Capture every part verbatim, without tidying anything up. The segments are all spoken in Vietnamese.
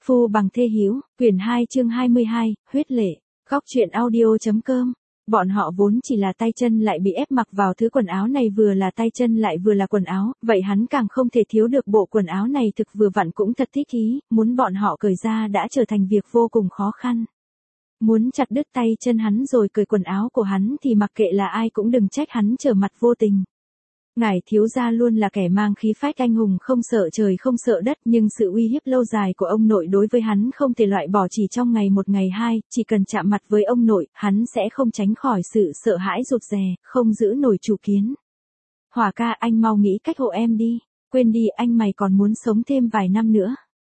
Phu bằng thê hữu, quyển hai chương hai mươi hai, huyết lệ, góc truyện audio.com. Bọn họ vốn chỉ là tay chân lại bị ép mặc vào thứ quần áo này vừa là tay chân lại vừa là quần áo, vậy hắn càng không thể thiếu được bộ quần áo này thực vừa vặn cũng thật thích ý, muốn bọn họ cởi ra đã trở thành việc vô cùng khó khăn. Muốn chặt đứt tay chân hắn rồi cởi quần áo của hắn thì mặc kệ là ai cũng đừng trách hắn trở mặt vô tình. Ngài thiếu gia luôn là kẻ mang khí phách anh hùng không sợ trời không sợ đất, nhưng sự uy hiếp lâu dài của ông nội đối với hắn không thể loại bỏ chỉ trong ngày một ngày hai, chỉ cần chạm mặt với ông nội, hắn sẽ không tránh khỏi sự sợ hãi rụt rè, không giữ nổi chủ kiến. Hòa ca, anh mau nghĩ cách hộ em đi, quên đi anh mày còn muốn sống thêm vài năm nữa.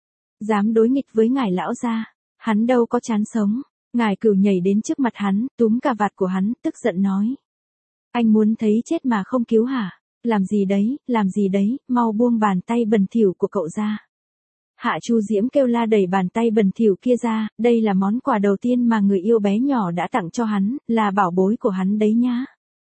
Dám đối nghịch với ngài lão gia, hắn đâu có chán sống. Ngài Cửu nhảy đến trước mặt hắn, túm cà vạt của hắn, tức giận nói. Anh muốn thấy chết mà không cứu hả? Làm gì đấy, làm gì đấy, mau buông bàn tay bẩn thỉu của cậu ra. Hạ Chu Diễm kêu la đẩy bàn tay bẩn thỉu kia ra, đây là món quà đầu tiên mà người yêu bé nhỏ đã tặng cho hắn, là bảo bối của hắn đấy nhá.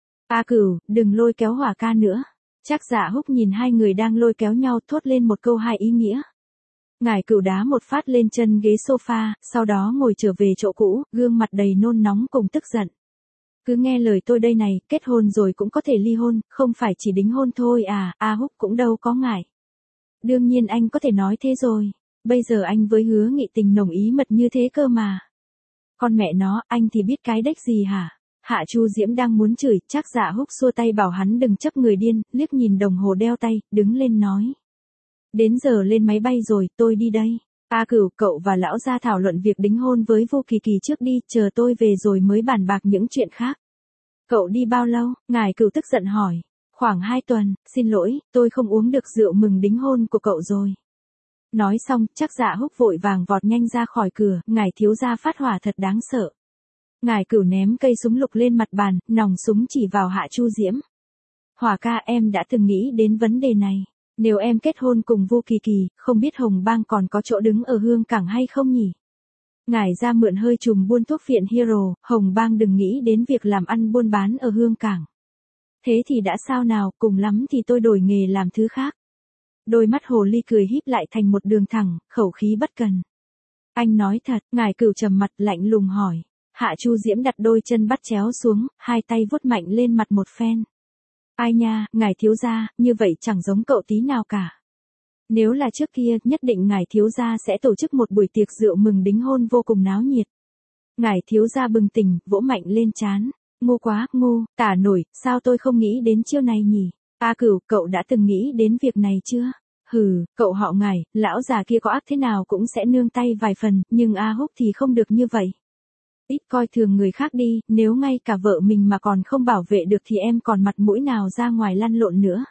A Cửu, đừng lôi kéo Hỏa ca nữa. Trác Dạ Húc nhìn hai người đang lôi kéo nhau thốt lên một câu hai ý nghĩa. Ngài Cửu đá một phát lên chân ghế sofa, sau đó ngồi trở về chỗ cũ, gương mặt đầy nôn nóng cùng tức giận. Cứ nghe lời tôi đây này, kết hôn rồi cũng có thể ly hôn, không phải chỉ đính hôn thôi à, A Húc cũng đâu có ngại. Đương nhiên anh có thể nói thế rồi, bây giờ anh với Hứa Nghị tình nồng ý mật như thế cơ mà. Con mẹ nó, anh thì biết cái đếch gì hả? Hạ Chu Diễm đang muốn chửi, Trác Dạ Húc xua tay bảo hắn đừng chấp người điên, liếc nhìn đồng hồ đeo tay, đứng lên nói. Đến giờ lên máy bay rồi, tôi đi đây. A Cửu, cậu và lão gia thảo luận việc đính hôn với Vô Kỳ Kỳ trước đi, chờ tôi về rồi mới bàn bạc những chuyện khác. Cậu đi bao lâu? Ngài Cửu tức giận hỏi. Khoảng hai tuần, xin lỗi, tôi không uống được rượu mừng đính hôn của cậu rồi. Nói xong, Trác Dạ Húc vội vàng vọt nhanh ra khỏi cửa, ngài thiếu gia phát hỏa thật đáng sợ. Ngài Cửu ném cây súng lục lên mặt bàn, nòng súng chỉ vào Hạ Chu Diễm. Hỏa ca, em đã từng nghĩ đến vấn đề này. Nếu em kết hôn cùng Vô Kỳ Kỳ, không biết Hồng Bang còn có chỗ đứng ở Hương Cảng hay không nhỉ? Ngài ra mượn hơi chùm buôn thuốc phiện Hero, Hồng Bang đừng nghĩ đến việc làm ăn buôn bán ở Hương Cảng. Thế thì đã sao nào, cùng lắm thì tôi đổi nghề làm thứ khác. Đôi mắt hồ ly cười híp lại thành một đường thẳng, khẩu khí bất cần. Anh nói thật, Ngài Cửu trầm mặt lạnh lùng hỏi. Hạ Chu Diễm đặt đôi chân bắt chéo xuống, hai tay vuốt mạnh lên mặt một phen. Ai nha, ngài thiếu gia, như vậy chẳng giống cậu tí nào cả. Nếu là trước kia, nhất định ngài thiếu gia sẽ tổ chức một buổi tiệc rượu mừng đính hôn vô cùng náo nhiệt. Ngài thiếu gia bừng tỉnh, vỗ mạnh lên trán. Ngu quá, ngu, tả nổi, sao tôi không nghĩ đến chiêu này nhỉ? A Cửu, cậu đã từng nghĩ đến việc này chưa? Hừ, cậu họ Ngài, lão già kia có ác thế nào cũng sẽ nương tay vài phần, nhưng A Húc thì không được như vậy. Ít coi thường người khác đi, nếu ngay cả vợ mình mà còn không bảo vệ được thì em còn mặt mũi nào ra ngoài lăn lộn nữa.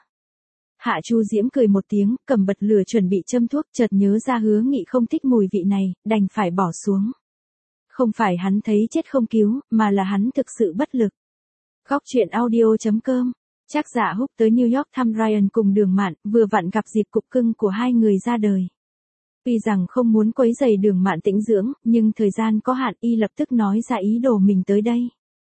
Hạ Chu Diễm cười một tiếng, cầm bật lửa chuẩn bị châm thuốc, chợt nhớ ra Hứa Nghị không thích mùi vị này, đành phải bỏ xuống. Không phải hắn thấy chết không cứu, mà là hắn thực sự bất lực. Góc truyện audio.com. Trác Dạ Húc tới New York thăm Ryan cùng Đường Mạn, vừa vặn gặp dịp cục cưng của hai người ra đời. Tuy rằng không muốn quấy rầy Đường Mạn tĩnh dưỡng, nhưng thời gian có hạn, y lập tức nói ra ý đồ mình tới đây.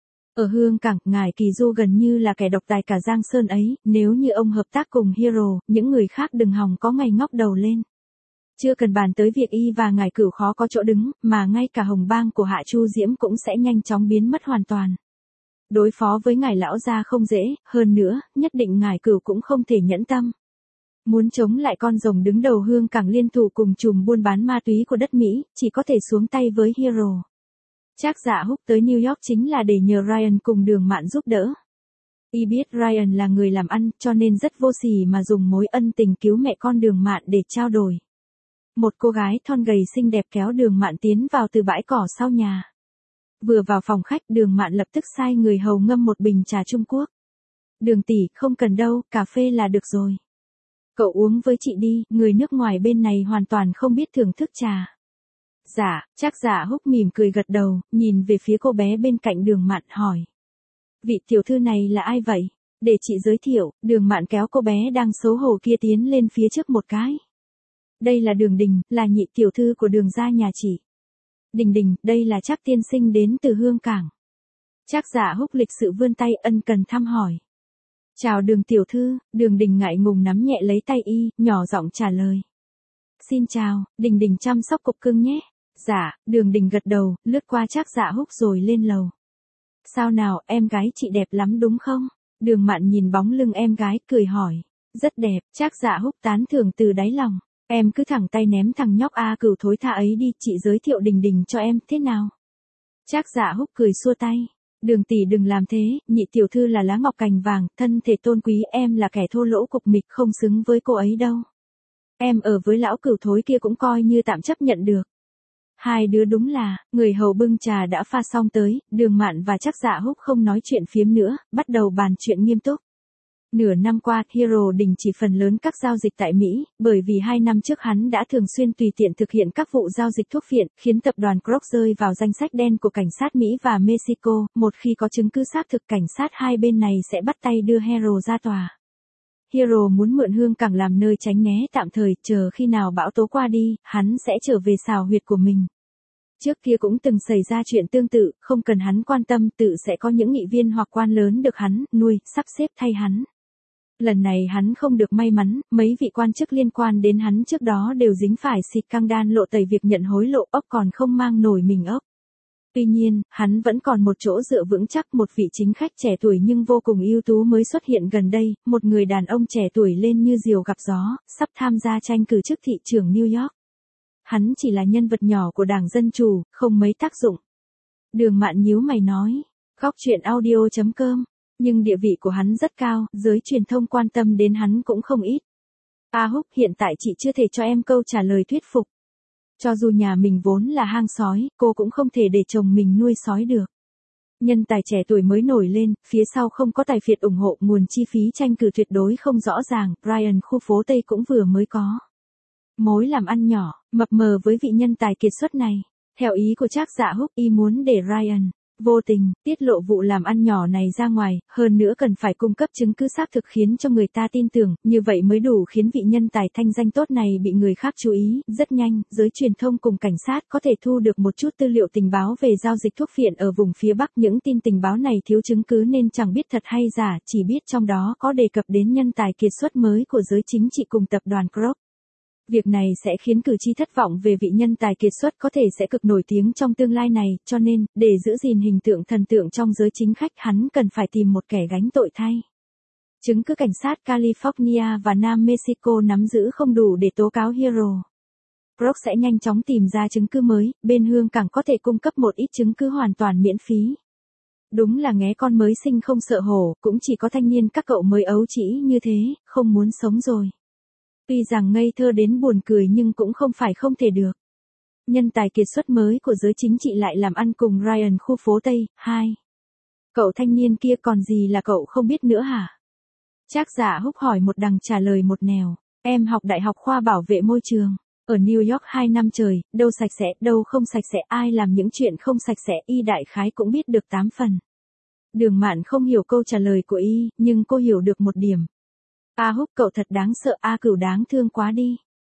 Ở Hương Cảng, ngài Kỳ Du gần như là kẻ độc tài cả Giang Sơn ấy, nếu như ông hợp tác cùng Hero, những người khác đừng hòng có ngày ngóc đầu lên. Chưa cần bàn tới việc y và ngài Cửu khó có chỗ đứng, mà ngay cả Hồng Bang của Hạ Chu Diễm cũng sẽ nhanh chóng biến mất hoàn toàn. Đối phó với ngài lão gia không dễ, hơn nữa, nhất định ngài Cửu cũng không thể nhẫn tâm. Muốn chống lại con rồng đứng đầu Hương Cảng liên thủ cùng chùm buôn bán ma túy của đất Mỹ, chỉ có thể xuống tay với Hero. Trác Dạ Húc tới New York chính là để nhờ Ryan cùng Đường Mạn giúp đỡ. Y biết Ryan là người làm ăn, cho nên rất vô sỉ mà dùng mối ân tình cứu mẹ con Đường Mạn để trao đổi. Một cô gái thon gầy xinh đẹp kéo Đường Mạn tiến vào từ bãi cỏ sau nhà. Vừa vào phòng khách, Đường Mạn lập tức sai người hầu ngâm một bình trà Trung Quốc. Đường tỷ, không cần đâu, cà phê là được rồi. Cậu uống với chị đi, người nước ngoài bên này hoàn toàn không biết thưởng thức trà. Dạ, Trác Dạ Húc mỉm cười gật đầu, nhìn về phía cô bé bên cạnh Đường Mạn hỏi. Vị tiểu thư này là ai vậy? Để chị giới thiệu, Đường Mạn kéo cô bé đang xấu hổ kia tiến lên phía trước một cái. Đây là Đường Đình, là nhị tiểu thư của Đường gia nhà chị. Đình Đình, đây là Trác tiên sinh đến từ Hương Cảng. Trác Dạ Húc lịch sự vươn tay ân cần thăm hỏi. Chào Đường tiểu thư, Đường Đình ngại ngùng nắm nhẹ lấy tay y, nhỏ giọng trả lời. Xin chào, Đình Đình chăm sóc cục cưng nhé. Dạ, Đường Đình gật đầu, lướt qua Trác Dạ Húc rồi lên lầu. Sao nào, em gái chị đẹp lắm đúng không? Đường Mạn nhìn bóng lưng em gái, cười hỏi. Rất đẹp, Trác Dạ Húc tán thưởng từ đáy lòng. Em cứ thẳng tay ném thằng nhóc A Cửu thối tha ấy đi, chị giới thiệu Đình Đình cho em, thế nào? Trác Dạ Húc cười xua tay. Đường tỷ đừng làm thế, nhị tiểu thư là lá ngọc cành vàng, thân thể tôn quý, em là kẻ thô lỗ cục mịch, không xứng với cô ấy đâu. Em ở với lão Cửu thối kia cũng coi như tạm chấp nhận được. Hai đứa đúng là, người hầu bưng trà đã pha xong tới, Đường Mạn và Trác Dạ Húc không nói chuyện phiếm nữa, bắt đầu bàn chuyện nghiêm túc. Nửa năm qua, Hero đình chỉ phần lớn các giao dịch tại Mỹ, bởi vì hai năm trước hắn đã thường xuyên tùy tiện thực hiện các vụ giao dịch thuốc phiện, khiến tập đoàn Kroc rơi vào danh sách đen của cảnh sát Mỹ và Mexico. Một khi có chứng cứ xác thực, cảnh sát hai bên này sẽ bắt tay đưa Hero ra tòa. Hero muốn mượn hương cảng làm nơi tránh né tạm thời, chờ khi nào bão tố qua đi, hắn sẽ trở về xào huyệt của mình. Trước kia cũng từng xảy ra chuyện tương tự, không cần hắn quan tâm, tự sẽ có những nghị viên hoặc quan lớn được hắn nuôi, sắp xếp thay hắn. Lần này hắn không được may mắn, mấy vị quan chức liên quan đến hắn trước đó đều dính phải xịt căng đan lộ tẩy việc nhận hối lộ, ốc còn không mang nổi mình ốc. Tuy nhiên, hắn vẫn còn một chỗ dựa vững chắc, một vị chính khách trẻ tuổi nhưng vô cùng ưu tú mới xuất hiện gần đây, một người đàn ông trẻ tuổi lên như diều gặp gió, sắp tham gia tranh cử chức thị trưởng New York. Hắn chỉ là nhân vật nhỏ của Đảng Dân Chủ, không mấy tác dụng. Đường Mạn nhíu mày nói, góc chuyện audio chấm com, nhưng địa vị của hắn rất cao, giới truyền thông quan tâm đến hắn cũng không ít. A Húc, hiện tại chị chưa thể cho em câu trả lời thuyết phục. Cho dù nhà mình vốn là hang sói, cô cũng không thể để chồng mình nuôi sói được. Nhân tài trẻ tuổi mới nổi lên, phía sau không có tài phiệt ủng hộ, nguồn chi phí tranh cử tuyệt đối không rõ ràng, Ryan khu phố Tây cũng vừa mới có. Mối làm ăn nhỏ, mập mờ với vị nhân tài kiệt xuất này. Theo ý của Trác Dạ Húc, y muốn để Ryan vô tình tiết lộ vụ làm ăn nhỏ này ra ngoài, hơn nữa cần phải cung cấp chứng cứ xác thực khiến cho người ta tin tưởng, như vậy mới đủ khiến vị nhân tài thanh danh tốt này bị người khác chú ý. Rất nhanh, giới truyền thông cùng cảnh sát có thể thu được một chút tư liệu tình báo về giao dịch thuốc phiện ở vùng phía Bắc. Những tin tình báo này thiếu chứng cứ nên chẳng biết thật hay giả, chỉ biết trong đó có đề cập đến nhân tài kiệt xuất mới của giới chính trị cùng tập đoàn Kroc. Việc này sẽ khiến cử tri thất vọng về vị nhân tài kiệt xuất có thể sẽ cực nổi tiếng trong tương lai này, cho nên, để giữ gìn hình tượng thần tượng trong giới chính khách, hắn cần phải tìm một kẻ gánh tội thay. Chứng cứ cảnh sát California và Nam Mexico nắm giữ không đủ để tố cáo Hero. Kroc sẽ nhanh chóng tìm ra chứng cứ mới, bên hương cảng có thể cung cấp một ít chứng cứ hoàn toàn miễn phí. Đúng là nghé con mới sinh không sợ hổ, cũng chỉ có thanh niên các cậu mới ấu trĩ như thế, không muốn sống rồi. Tuy rằng ngây thơ đến buồn cười nhưng cũng không phải không thể được. Nhân tài kiệt xuất mới của giới chính trị lại làm ăn cùng Ryan khu phố Tây. Hai. Cậu thanh niên kia còn gì là cậu không biết nữa hả? Trác Dạ Húc hỏi một đằng trả lời một nẻo. Em học đại học khoa bảo vệ môi trường. Ở New York hai năm trời, đâu sạch sẽ, đâu không sạch sẽ, ai làm những chuyện không sạch sẽ, y đại khái cũng biết được tám phần. Đường Mạn không hiểu câu trả lời của y, nhưng cô hiểu được một điểm. A Húc, cậu thật đáng sợ, A Cửu đáng thương quá đi.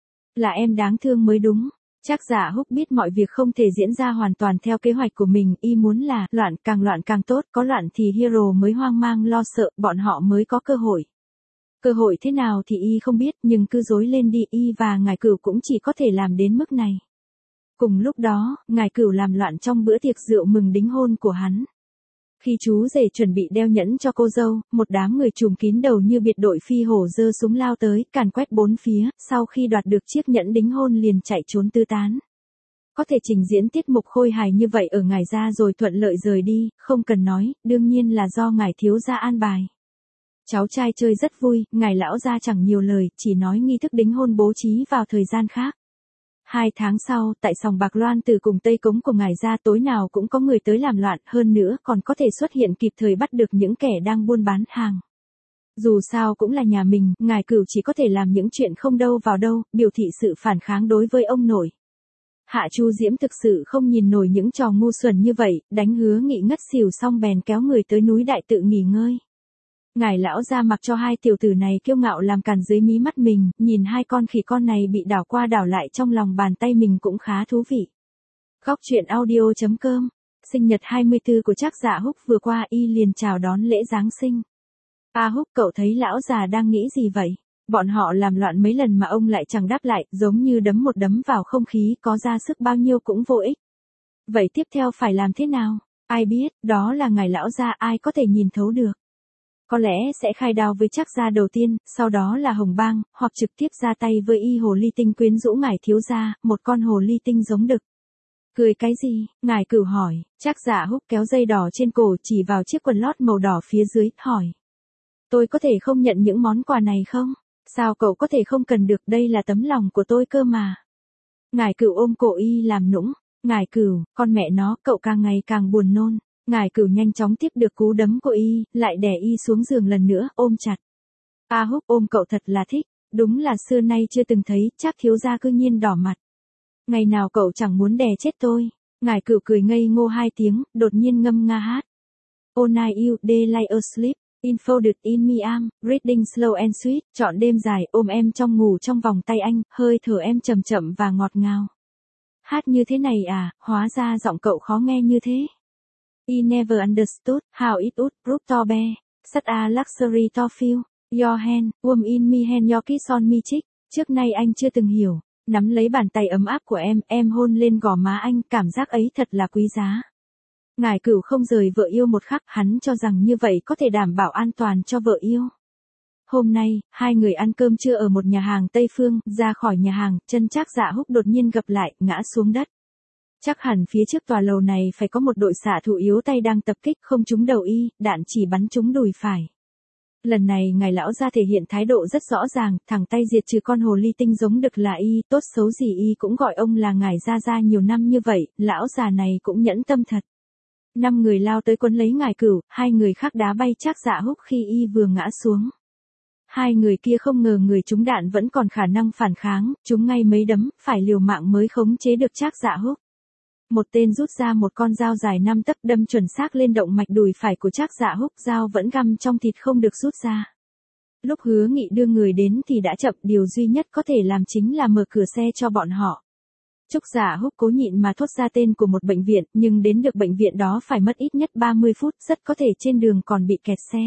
Là em đáng thương mới đúng. Trác Dạ Húc biết mọi việc không thể diễn ra hoàn toàn theo kế hoạch của mình, y muốn là loạn, càng loạn càng tốt, có loạn thì Hero mới hoang mang lo sợ, bọn họ mới có cơ hội. Cơ hội thế nào thì y không biết, nhưng cứ dối lên đi, y và ngài Cửu cũng chỉ có thể làm đến mức này. Cùng lúc đó, ngài Cửu làm loạn trong bữa tiệc rượu mừng đính hôn của hắn. Khi chú rể chuẩn bị đeo nhẫn cho cô dâu, một đám người trùm kín đầu như biệt đội phi hổ giơ súng lao tới, càn quét bốn phía, sau khi đoạt được chiếc nhẫn đính hôn liền chạy trốn tứ tán. Có thể trình diễn tiết mục khôi hài như vậy ở ngài gia rồi thuận lợi rời đi, không cần nói, đương nhiên là do ngài thiếu gia an bài. Cháu trai chơi rất vui, ngài lão gia chẳng nhiều lời, chỉ nói nghi thức đính hôn bố trí vào thời gian khác. Hai tháng sau, tại sòng bạc Loan Từ cùng Tây Cống của ngài gia tối nào cũng có người tới làm loạn, hơn nữa còn có thể xuất hiện kịp thời bắt được những kẻ đang buôn bán hàng. Dù sao cũng là nhà mình, ngài Cửu chỉ có thể làm những chuyện không đâu vào đâu, biểu thị sự phản kháng đối với ông nội. Hạ Chu Diễm thực sự không nhìn nổi những trò ngu xuẩn như vậy, đánh Hứa Nghị ngất xỉu xong bèn kéo người tới núi Đại Tự nghỉ ngơi. Ngài lão gia mặc cho hai tiểu tử này kiêu ngạo làm càn dưới mí mắt mình, nhìn hai con khỉ con này bị đảo qua đảo lại trong lòng bàn tay mình cũng khá thú vị. Góc chuyện audio chấm com, sinh nhật hai mươi tư của Trác Dạ Húc vừa qua, y liền chào đón lễ Giáng sinh. A Húc, cậu thấy lão già đang nghĩ gì vậy? Bọn họ làm loạn mấy lần mà ông lại chẳng đáp lại, giống như đấm một đấm vào không khí, có ra sức bao nhiêu cũng vô ích. Vậy tiếp theo phải làm thế nào? Ai biết, đó là ngài lão gia, ai có thể nhìn thấu được. Có lẽ sẽ khai đao với Trác gia đầu tiên, sau đó là Hồng Bang, hoặc trực tiếp ra tay với y hồ ly tinh quyến rũ ngài thiếu gia, một con hồ ly tinh giống đực. Cười cái gì? Ngài Cửu hỏi. Trác Dạ Húc kéo dây đỏ trên cổ chỉ vào chiếc quần lót màu đỏ phía dưới, hỏi. Tôi có thể không nhận những món quà này không? Sao cậu có thể không cần được, đây là tấm lòng của tôi cơ mà. Ngài Cửu ôm cổ y làm nũng. Ngài Cửu, con mẹ nó, cậu càng ngày càng buồn nôn. Ngài Cửu nhanh chóng tiếp được cú đấm của y, lại đè y xuống giường lần nữa, ôm chặt. A Húc ôm cậu thật là thích, đúng là xưa nay chưa từng thấy, Trác thiếu gia cư nhiên đỏ mặt. Ngày nào cậu chẳng muốn đè chết tôi. Ngài Cửu cười ngây ngô hai tiếng, đột nhiên ngâm nga hát. All night you day lie asleep, enfolded in me arm, reading slow and sweet, trọn đêm dài ôm em trong ngủ trong vòng tay anh, hơi thở em chậm chậm và ngọt ngào. Hát như thế này à, hóa ra giọng cậu khó nghe như thế. I never understood how it would prove to be such a luxury to feel your hand warm in me and your kiss on me cheek. Trước nay anh chưa từng hiểu, nắm lấy bàn tay ấm áp của em, em hôn lên gò má anh, cảm giác ấy thật là quý giá. Ngài Cửu không rời vợ yêu một khắc, hắn cho rằng như vậy có thể đảm bảo an toàn cho vợ yêu. Hôm nay, hai người ăn cơm trưa ở một nhà hàng Tây Phương, ra khỏi nhà hàng, chân Trác Dạ Húc đột nhiên gập lại, ngã xuống đất. Chắc hẳn phía trước tòa lầu này phải có một đội xạ thủ yếu tay đang tập kích, không trúng đầu y, đạn chỉ bắn trúng đùi phải. Lần này ngài lão gia thể hiện thái độ rất rõ ràng, thẳng tay diệt trừ con hồ ly tinh giống đực là y, tốt xấu gì y cũng gọi ông là ngài gia gia nhiều năm như vậy, lão già này cũng nhẫn tâm thật. Năm người lao tới quấn lấy ngài Cửu, hai người khác đá bay Trác Dạ Húc khi y vừa ngã xuống. Hai người kia không ngờ người trúng đạn vẫn còn khả năng phản kháng, trúng ngay mấy đấm, phải liều mạng mới khống chế được Trác Dạ Húc. Một tên rút ra một con dao dài năm tấc đâm chuẩn xác lên động mạch đùi phải của Trác Dạ Húc, dao vẫn găm trong thịt không được rút ra. Lúc Hứa Nghị đưa người đến thì đã chậm, điều duy nhất có thể làm chính là mở cửa xe cho bọn họ. Trúc Dạ Húc cố nhịn mà thốt ra tên của một bệnh viện, nhưng đến được bệnh viện đó phải mất ít nhất ba mươi phút, rất có thể trên đường còn bị kẹt xe.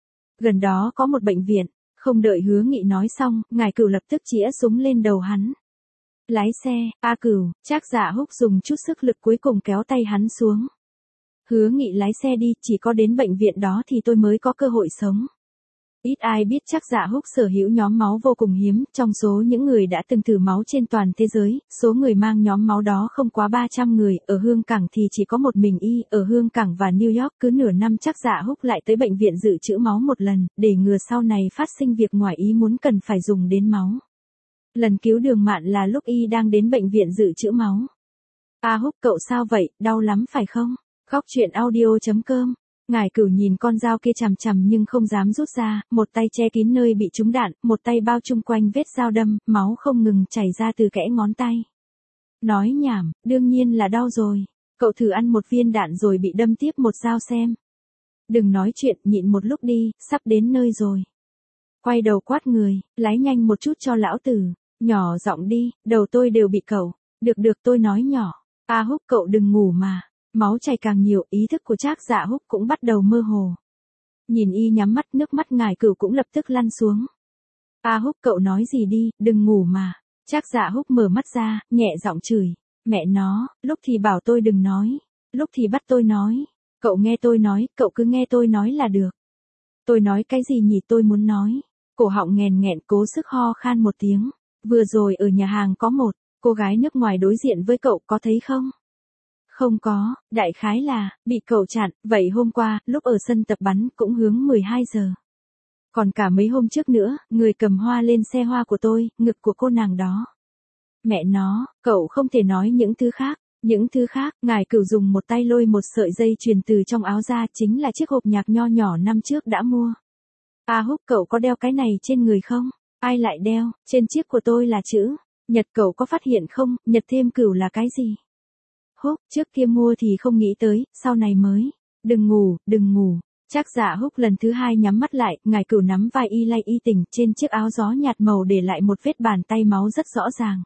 Gần đó có một bệnh viện, không đợi Hứa Nghị nói xong, ngài Cửu lập tức chĩa súng lên đầu hắn. Lái xe, A Cửu, Trác Dạ Húc dùng chút sức lực cuối cùng kéo tay hắn xuống. Hứa Nghị lái xe đi, chỉ có đến bệnh viện đó thì tôi mới có cơ hội sống. Ít ai biết Trác Dạ Húc sở hữu nhóm máu vô cùng hiếm, trong số những người đã từng thử máu trên toàn thế giới, số người mang nhóm máu đó không quá ba trăm người, ở Hương Cảng thì chỉ có một mình y, ở Hương Cảng và New York cứ nửa năm Trác Dạ Húc lại tới bệnh viện dự trữ máu một lần, để ngừa sau này phát sinh việc ngoài ý muốn cần phải dùng đến máu. Lần cứu Đường Mạn là lúc y đang đến bệnh viện dự trữ máu. A Húc cậu sao vậy, đau lắm phải không? Khóc chuyện audio chấm com. Ngài Cửu nhìn con dao kia chằm chằm nhưng không dám rút ra, một tay che kín nơi bị trúng đạn, một tay bao chung quanh vết dao đâm, máu không ngừng chảy ra từ kẽ ngón tay. Nói nhảm, đương nhiên là đau rồi. Cậu thử ăn một viên đạn rồi bị đâm tiếp một dao xem. Đừng nói chuyện, nhịn một lúc đi, sắp đến nơi rồi. Quay đầu quát người, lái nhanh một chút cho lão tử. Nhỏ giọng đi, đầu tôi đều bị cậu. Được được tôi nói nhỏ. A Húc cậu đừng ngủ mà. Máu chảy càng nhiều, ý thức của Trác Dạ Húc cũng bắt đầu mơ hồ. Nhìn y nhắm mắt, nước mắt ngài Cửu cũng lập tức lăn xuống. A Húc cậu nói gì đi, đừng ngủ mà. Trác Dạ Húc mở mắt ra, nhẹ giọng chửi. Mẹ nó, lúc thì bảo tôi đừng nói. Lúc thì bắt tôi nói. Cậu nghe tôi nói, cậu cứ nghe tôi nói là được. Tôi nói cái gì nhỉ, tôi muốn nói. Cổ họng nghèn nghẹn cố sức ho khan một tiếng. Vừa rồi ở nhà hàng có một cô gái nước ngoài đối diện với cậu, có thấy không? Không có, đại khái là bị cậu chặn, vậy hôm qua, lúc ở sân tập bắn cũng hướng mười hai giờ. Còn cả mấy hôm trước nữa, người cầm hoa lên xe hoa của tôi, ngực của cô nàng đó. Mẹ nó, cậu không thể nói những thứ khác. Những thứ khác, ngài Cửu dùng một tay lôi một sợi dây chuyền từ trong áo ra, chính là chiếc hộp nhạc nho nhỏ năm trước đã mua. A Húc cậu có đeo cái này trên người không? Ai lại đeo, trên chiếc của tôi là chữ Nhật, cậu có phát hiện không, Nhật thêm Cửu là cái gì? Húc, trước kia mua thì không nghĩ tới, sau này mới. Đừng ngủ, đừng ngủ. Trác Dạ Húc lần thứ hai nhắm mắt lại, ngài Cửu nắm vai y lay y tỉnh, trên chiếc áo gió nhạt màu để lại một vết bàn tay máu rất rõ ràng.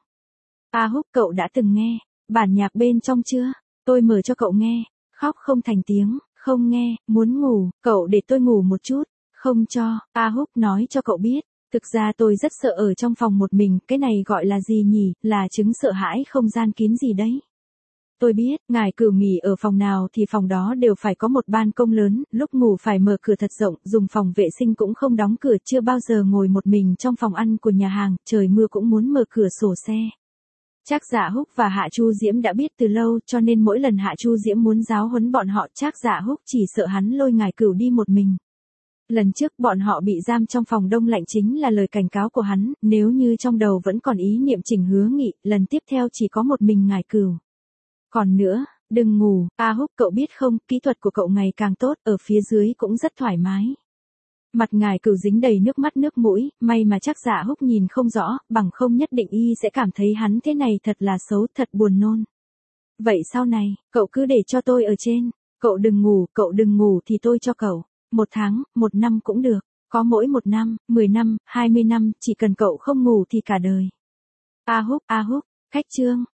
A Húc cậu đã từng nghe bản nhạc bên trong chưa? Tôi mở cho cậu nghe. Khóc không thành tiếng, không nghe, muốn ngủ, cậu để tôi ngủ một chút. Không cho, A Húc nói cho cậu biết. Thực ra tôi rất sợ ở trong phòng một mình, cái này gọi là gì nhỉ, là chứng sợ hãi không gian kín gì đấy. Tôi biết, ngài Cửu nghỉ ở phòng nào thì phòng đó đều phải có một ban công lớn, lúc ngủ phải mở cửa thật rộng, dùng phòng vệ sinh cũng không đóng cửa, chưa bao giờ ngồi một mình trong phòng ăn của nhà hàng, trời mưa cũng muốn mở cửa sổ xe. Trác Dạ Húc và Hạ Chu Diễm đã biết từ lâu, cho nên mỗi lần Hạ Chu Diễm muốn giáo huấn bọn họ, Trác Dạ Húc chỉ sợ hắn lôi ngài Cửu đi một mình. Lần trước bọn họ bị giam trong phòng đông lạnh chính là lời cảnh cáo của hắn, nếu như trong đầu vẫn còn ý niệm Trình Hứa Nghị, lần tiếp theo chỉ có một mình ngài Cửu. Còn nữa, đừng ngủ, A Húc cậu biết không, kỹ thuật của cậu ngày càng tốt, ở phía dưới cũng rất thoải mái. Mặt ngài Cửu dính đầy nước mắt nước mũi, may mà Trác Dạ Húc nhìn không rõ, bằng không nhất định y sẽ cảm thấy hắn thế này thật là xấu, thật buồn nôn. Vậy sau này, cậu cứ để cho tôi ở trên, cậu đừng ngủ, cậu đừng ngủ thì tôi cho cậu, một tháng, một năm cũng được, có mỗi một năm, mười năm, hai mươi năm, chỉ cần cậu không ngủ thì cả đời. A Húc, A Húc, khách trương.